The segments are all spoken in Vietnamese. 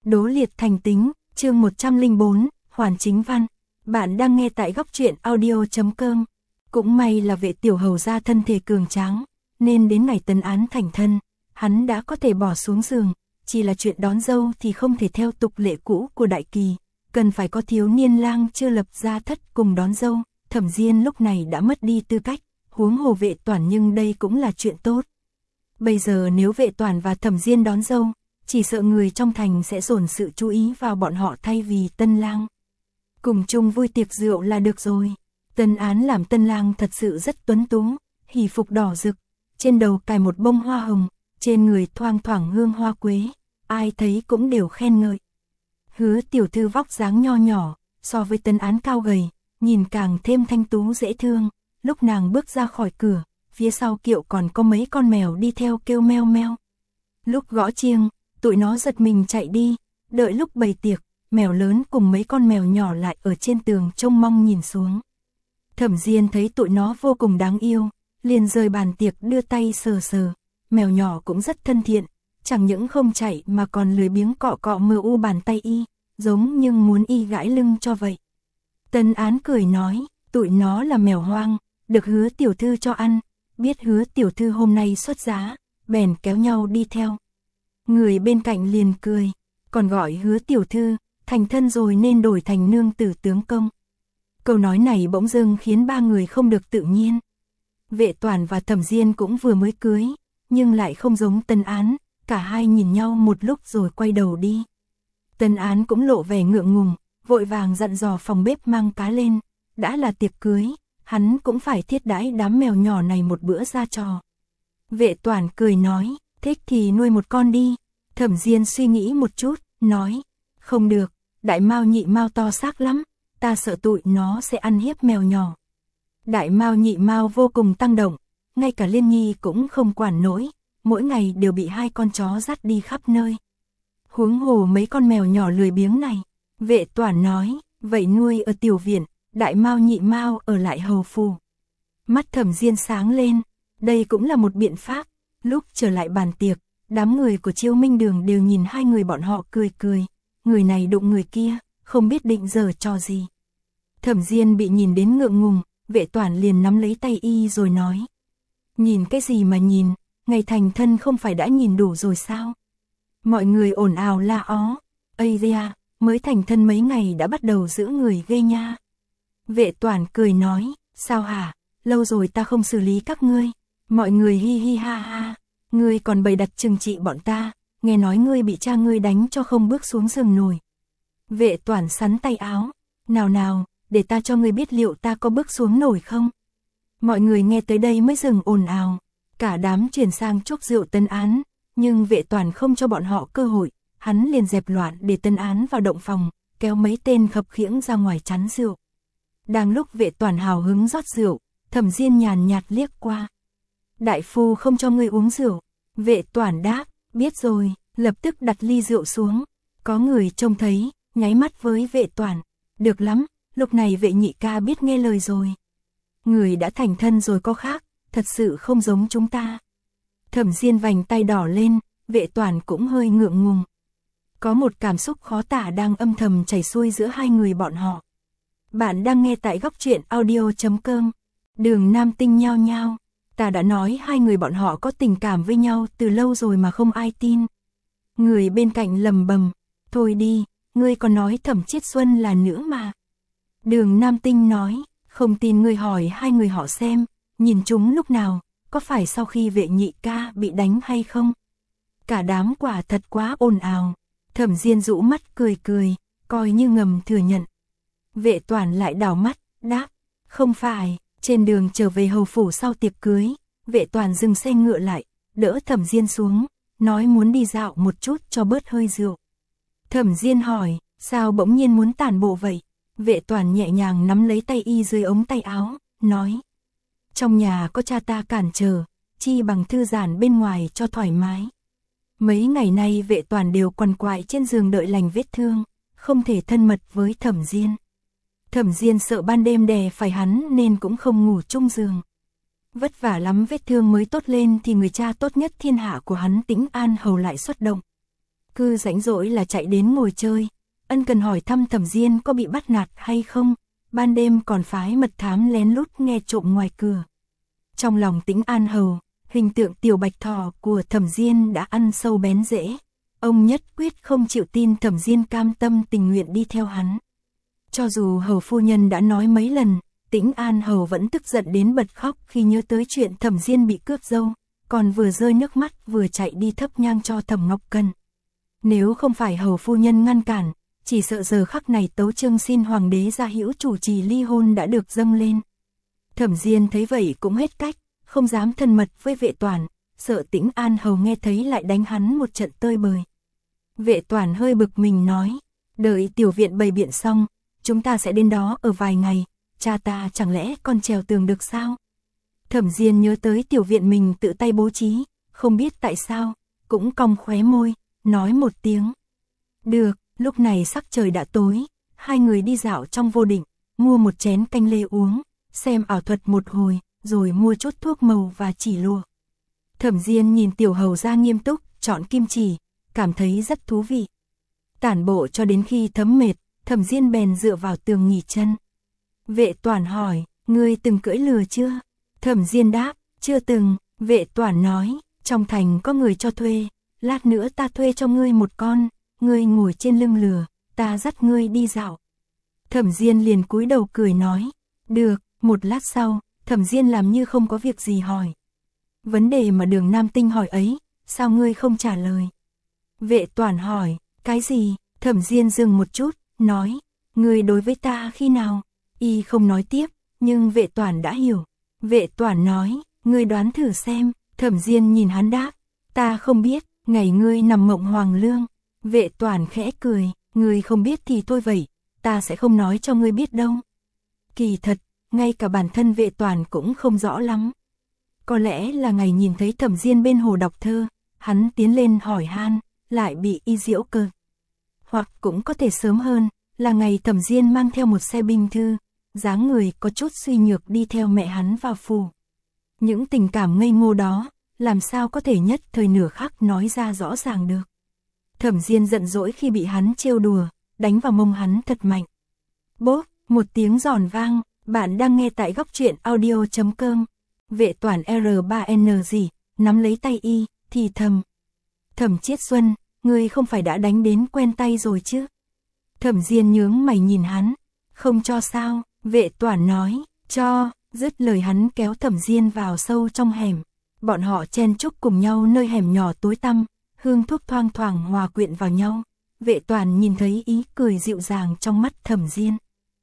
Đố liệt thành tính, chương 104, hoàn chính văn. Bạn đang nghe tại góc truyện audio.com. Cũng may là Vệ tiểu hầu gia thân thể cường tráng, nên đến ngày tân án thành thân, hắn đã có thể bỏ xuống giường, chỉ là chuyện đón dâu thì không thể theo tục lệ cũ của Đại Kỳ, cần phải có thiếu niên lang chưa lập gia thất cùng đón dâu. Thẩm Diên lúc này đã mất đi tư cách, huống hồ Vệ Toản, nhưng đây cũng là chuyện tốt. Bây giờ nếu Vệ Toản và Thẩm Diên đón dâu, chỉ sợ người trong thành sẽ dồn sự chú ý vào bọn họ thay vì tân lang. Cùng chung vui tiệc rượu là được rồi. Tân án làm tân lang thật sự rất tuấn tú, hỷ phục đỏ rực, trên đầu cài một bông hoa hồng, trên người thoang thoảng hương hoa quế, ai thấy cũng đều khen ngợi. Hứa tiểu thư vóc dáng nho nhỏ, so với tân án cao gầy, nhìn càng thêm thanh tú dễ thương. Lúc nàng bước ra khỏi cửa, phía sau kiệu còn có mấy con mèo đi theo kêu meo meo. Lúc gõ chiêng, tụi nó giật mình chạy đi, đợi lúc bày tiệc, mèo lớn cùng mấy con mèo nhỏ lại ở trên tường trông mong nhìn xuống. Thẩm Diên thấy tụi nó vô cùng đáng yêu, liền rời bàn tiệc đưa tay sờ sờ, mèo nhỏ cũng rất thân thiện, chẳng những không chạy mà còn lười biếng cọ cọ mờ u bàn tay y, giống như muốn y gãi lưng cho vậy. Tân án cười nói, tụi nó là mèo hoang, được Hứa tiểu thư cho ăn, biết Hứa tiểu thư hôm nay xuất giá, bèn kéo nhau đi theo. Người bên cạnh liền cười, còn gọi Hứa tiểu thư, thành thân rồi nên đổi thành nương tử tướng công. Câu nói này bỗng dưng khiến ba người không được tự nhiên. Vệ Toản và Thẩm Diên cũng vừa mới cưới, nhưng lại không giống Tân án, cả hai nhìn nhau một lúc rồi quay đầu đi. Tân án cũng lộ vẻ ngượng ngùng, vội vàng dặn dò phòng bếp mang cá lên, đã là tiệc cưới, hắn cũng phải thiết đãi đám mèo nhỏ này một bữa ra trò. Vệ Toản cười nói, thích thì nuôi một con đi. Thẩm Diên suy nghĩ một chút, nói, không được, Đại Mao Nhị Mao to xác lắm, ta sợ tụi nó sẽ ăn hiếp mèo nhỏ. Đại Mao Nhị Mao vô cùng tăng động, ngay cả Liên Nhi cũng không quản nổi, mỗi ngày đều bị hai con chó dắt đi khắp nơi. Huống hồ mấy con mèo nhỏ lười biếng này. Vệ Toản nói, vậy nuôi ở tiểu viện, Đại Mao Nhị Mao ở lại hầu phủ. Mắt Thẩm Diên sáng lên, đây cũng là một biện pháp. Lúc trở lại bàn tiệc, đám người của Chiêu Minh Đường đều nhìn hai người bọn họ cười cười, người này đụng người kia, không biết định giở trò gì. Thẩm Diên bị nhìn đến ngượng ngùng, Vệ Toản liền nắm lấy tay y rồi nói, nhìn cái gì mà nhìn, ngày thành thân không phải đã nhìn đủ rồi sao? Mọi người ồn ào la ó, ây da, mới thành thân mấy ngày đã bắt đầu giữ người ghê nha. Vệ Toản cười nói, sao hả, lâu rồi ta không xử lý các ngươi. Mọi người hi hi ha ha, ngươi còn bày đặt trừng trị bọn ta, nghe nói ngươi bị cha ngươi đánh cho không bước xuống giường nổi. Vệ Toản sắn tay áo, nào nào, để ta cho ngươi biết liệu ta có bước xuống nổi không. Mọi người nghe tới đây mới dừng ồn ào, cả đám chuyển sang chúc rượu Tân án, nhưng Vệ Toản không cho bọn họ cơ hội, hắn liền dẹp loạn để Tân án vào động phòng, kéo mấy tên khập khiễng ra ngoài chắn rượu. Đang lúc Vệ Toản hào hứng rót rượu, Thẩm Diên nhàn nhạt liếc qua. Đại phu không cho ngươi uống rượu. Vệ Toản đáp, biết rồi, lập tức đặt ly rượu xuống. Có người trông thấy, nháy mắt với Vệ Toản, được lắm, lúc này Vệ nhị ca biết nghe lời rồi. Người đã thành thân rồi có khác, thật sự không giống chúng ta. Thẩm Diên vành tay đỏ lên, Vệ Toản cũng hơi ngượng ngùng. Có một cảm xúc khó tả đang âm thầm chảy xuôi giữa hai người bọn họ. Bạn đang nghe tại góc truyện audio.com. Đường Nam Tinh nhao nhao, ta đã nói hai người bọn họ có tình cảm với nhau từ lâu rồi mà không ai tin. Người bên cạnh lầm bầm, thôi đi, ngươi còn nói Thẩm Chiết Xuân là nữ mà. Đường Nam Tinh nói, không tin ngươi hỏi hai người họ xem, nhìn chúng lúc nào, có phải sau khi Vệ nhị ca bị đánh hay không? Cả đám quả thật quá ồn ào. Thẩm Diên rũ mắt cười cười, coi như ngầm thừa nhận. Vệ Toản lại đảo mắt, đáp, không phải. Trên đường trở về hầu phủ sau tiệc cưới, Vệ Toản dừng xe ngựa lại, đỡ Thẩm Diên xuống, nói muốn đi dạo một chút cho bớt hơi rượu. Thẩm Diên hỏi, sao bỗng nhiên muốn tản bộ vậy? Vệ Toản nhẹ nhàng nắm lấy tay y dưới ống tay áo, nói, trong nhà có cha ta cản trở, chi bằng thư giãn bên ngoài cho thoải mái. Mấy ngày nay Vệ Toản đều quằn quại trên giường đợi lành vết thương, không thể thân mật với Thẩm Diên. Thẩm Diên sợ ban đêm đè phải hắn nên cũng không ngủ chung giường. Vất vả lắm vết thương mới tốt lên thì người cha tốt nhất thiên hạ của hắn Tĩnh An Hầu lại xuất động. cứ rảnh rỗi là chạy đến ngồi chơi, ân cần hỏi thăm Thẩm Diên có bị bắt nạt hay không, ban đêm còn phái mật thám lén lút nghe trộm ngoài cửa. Trong lòng Tĩnh An Hầu, hình tượng tiểu bạch thỏ của Thẩm Diên đã ăn sâu bén rễ. Ông nhất quyết không chịu tin Thẩm Diên cam tâm tình nguyện đi theo hắn. Cho dù Hầu phu nhân đã nói mấy lần, Tĩnh An Hầu vẫn tức giận đến bật khóc khi nhớ tới chuyện Thẩm Diên bị cướp dâu, còn vừa rơi nước mắt vừa chạy đi thắp nhang cho Thẩm Ngọc Cần. Nếu không phải Hầu phu nhân ngăn cản, chỉ sợ giờ khắc này tấu chương xin hoàng đế gia hữu chủ trì ly hôn đã được dâng lên. Thẩm Diên thấy vậy cũng hết cách, không dám thân mật với Vệ Toản, sợ Tĩnh An Hầu nghe thấy lại đánh hắn một trận tơi bời. Vệ Toản hơi bực mình nói, đợi tiểu viện bày biện xong, chúng ta sẽ đến đó ở vài ngày, cha ta chẳng lẽ còn trèo tường được sao? Thẩm Diên nhớ tới tiểu viện mình tự tay bố trí, không biết tại sao, cũng cong khóe môi, nói một tiếng. Được, lúc này sắc trời đã tối, hai người đi dạo trong vô định, mua một chén canh lê uống, xem ảo thuật một hồi, rồi mua chút thuốc màu và chỉ lụa. Thẩm Diên nhìn tiểu hầu gia nghiêm túc, chọn kim chỉ, cảm thấy rất thú vị. Tản bộ cho đến khi thấm mệt, Thẩm Diên bèn dựa vào tường nghỉ chân. Vệ Toản hỏi, ngươi từng cưỡi lừa chưa? Thẩm Diên đáp, chưa từng. Vệ Toản nói, trong thành có người cho thuê, lát nữa ta thuê cho ngươi một con, ngươi ngồi trên lưng lừa, ta dắt ngươi đi dạo. Thẩm Diên liền cúi đầu cười nói, được. Một lát sau, Thẩm Diên làm như không có việc gì hỏi. Vấn đề mà Đường Nam Tinh hỏi ấy, sao ngươi không trả lời? Vệ Toản hỏi, cái gì? Thẩm Diên dừng một chút, nói, ngươi đối với ta khi nào? Y không nói tiếp, nhưng Vệ Toản đã hiểu. Vệ Toản nói, ngươi đoán thử xem. Thẩm Diên nhìn hắn đáp, ta không biết, ngày ngươi nằm mộng hoàng lương. Vệ Toản khẽ cười, ngươi không biết thì thôi vậy, ta sẽ không nói cho ngươi biết đâu. Kỳ thật, ngay cả bản thân Vệ Toản cũng không rõ lắm. Có lẽ là ngày nhìn thấy Thẩm Diên bên hồ đọc thơ, hắn tiến lên hỏi han, lại bị y giễu cợt. Hoặc cũng có thể sớm hơn, là ngày Thẩm Diên mang theo một xe binh thư, dáng người có chút suy nhược đi theo mẹ hắn vào phủ. Những tình cảm ngây ngô đó, làm sao có thể nhất thời nửa khắc nói ra rõ ràng được. Thẩm Diên giận dỗi khi bị hắn trêu đùa, đánh vào mông hắn thật mạnh. Bốp, một tiếng giòn vang, bạn đang nghe tại góc truyện audio.com. Vệ Toản R3N gì, nắm lấy tay y, thì thầm. Thẩm Chiết Xuân, ngươi không phải đã đánh đến quen tay rồi chứ? Thẩm Diên nhướng mày nhìn hắn, không cho sao? Vệ Toản nói, cho. Dứt lời hắn kéo Thẩm Diên vào sâu trong hẻm. Bọn họ chen chúc cùng nhau nơi hẻm nhỏ tối tăm, hương thuốc thoang thoảng hòa quyện vào nhau. Vệ Toản nhìn thấy ý cười dịu dàng trong mắt Thẩm Diên.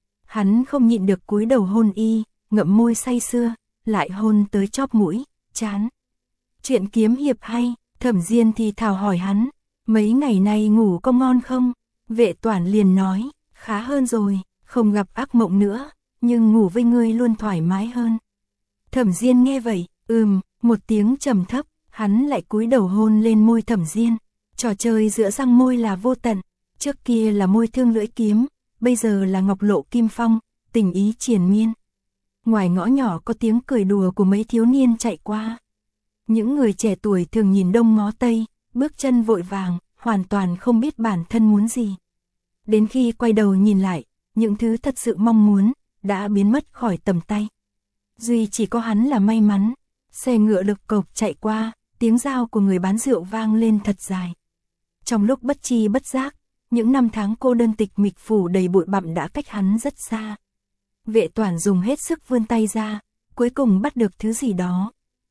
Hắn không nhịn được cúi đầu hôn y, ngậm môi say sưa, lại hôn tới chóp mũi, trán. Chuyện kiếm hiệp hay, Thẩm Diên thì thào hỏi hắn, mấy ngày nay ngủ có ngon không? Vệ Toản liền nói, khá hơn rồi, không gặp ác mộng nữa, nhưng ngủ với ngươi luôn thoải mái hơn. Thẩm Diên nghe vậy, một tiếng trầm thấp, hắn lại cúi đầu hôn lên môi Thẩm Diên. Trò chơi giữa răng môi là vô tận, trước kia là môi thương lưỡi kiếm, bây giờ là ngọc lộ kim phong, tình ý triền miên. Ngoài ngõ nhỏ có tiếng cười đùa của mấy thiếu niên chạy qua. Những người trẻ tuổi thường nhìn đông ngó tây, bước chân vội vàng, hoàn toàn không biết bản thân muốn gì. Đến khi quay đầu nhìn lại, những thứ thật sự mong muốn, đã biến mất khỏi tầm tay. Duy chỉ có hắn là may mắn, xe ngựa lực cộc chạy qua, tiếng dao của người bán rượu vang lên thật dài. Trong lúc bất tri bất giác, những năm tháng cô đơn tịch mịch phủ đầy bụi bặm đã cách hắn rất xa. Vệ Toản dùng hết sức vươn tay ra, cuối cùng bắt được thứ gì đó.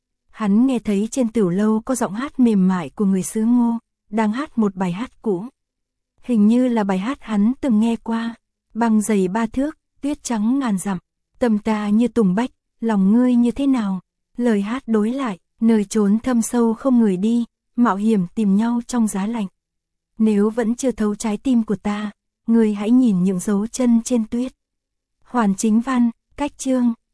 Hắn nghe thấy trên tửu lâu có giọng hát mềm mại của người xứ Ngô, đang hát một bài hát cũ. Hình như là bài hát hắn từng nghe qua, băng dày 3 thước, tuyết trắng ngàn dặm, tâm ta như tùng bách, lòng ngươi như thế nào? Lời hát đối lại, nơi trốn thâm sâu không người đi, mạo hiểm tìm nhau trong giá lạnh. Nếu vẫn chưa thấu trái tim của ta, ngươi hãy nhìn những dấu chân trên tuyết. Hoàn Chính Văn, cách chương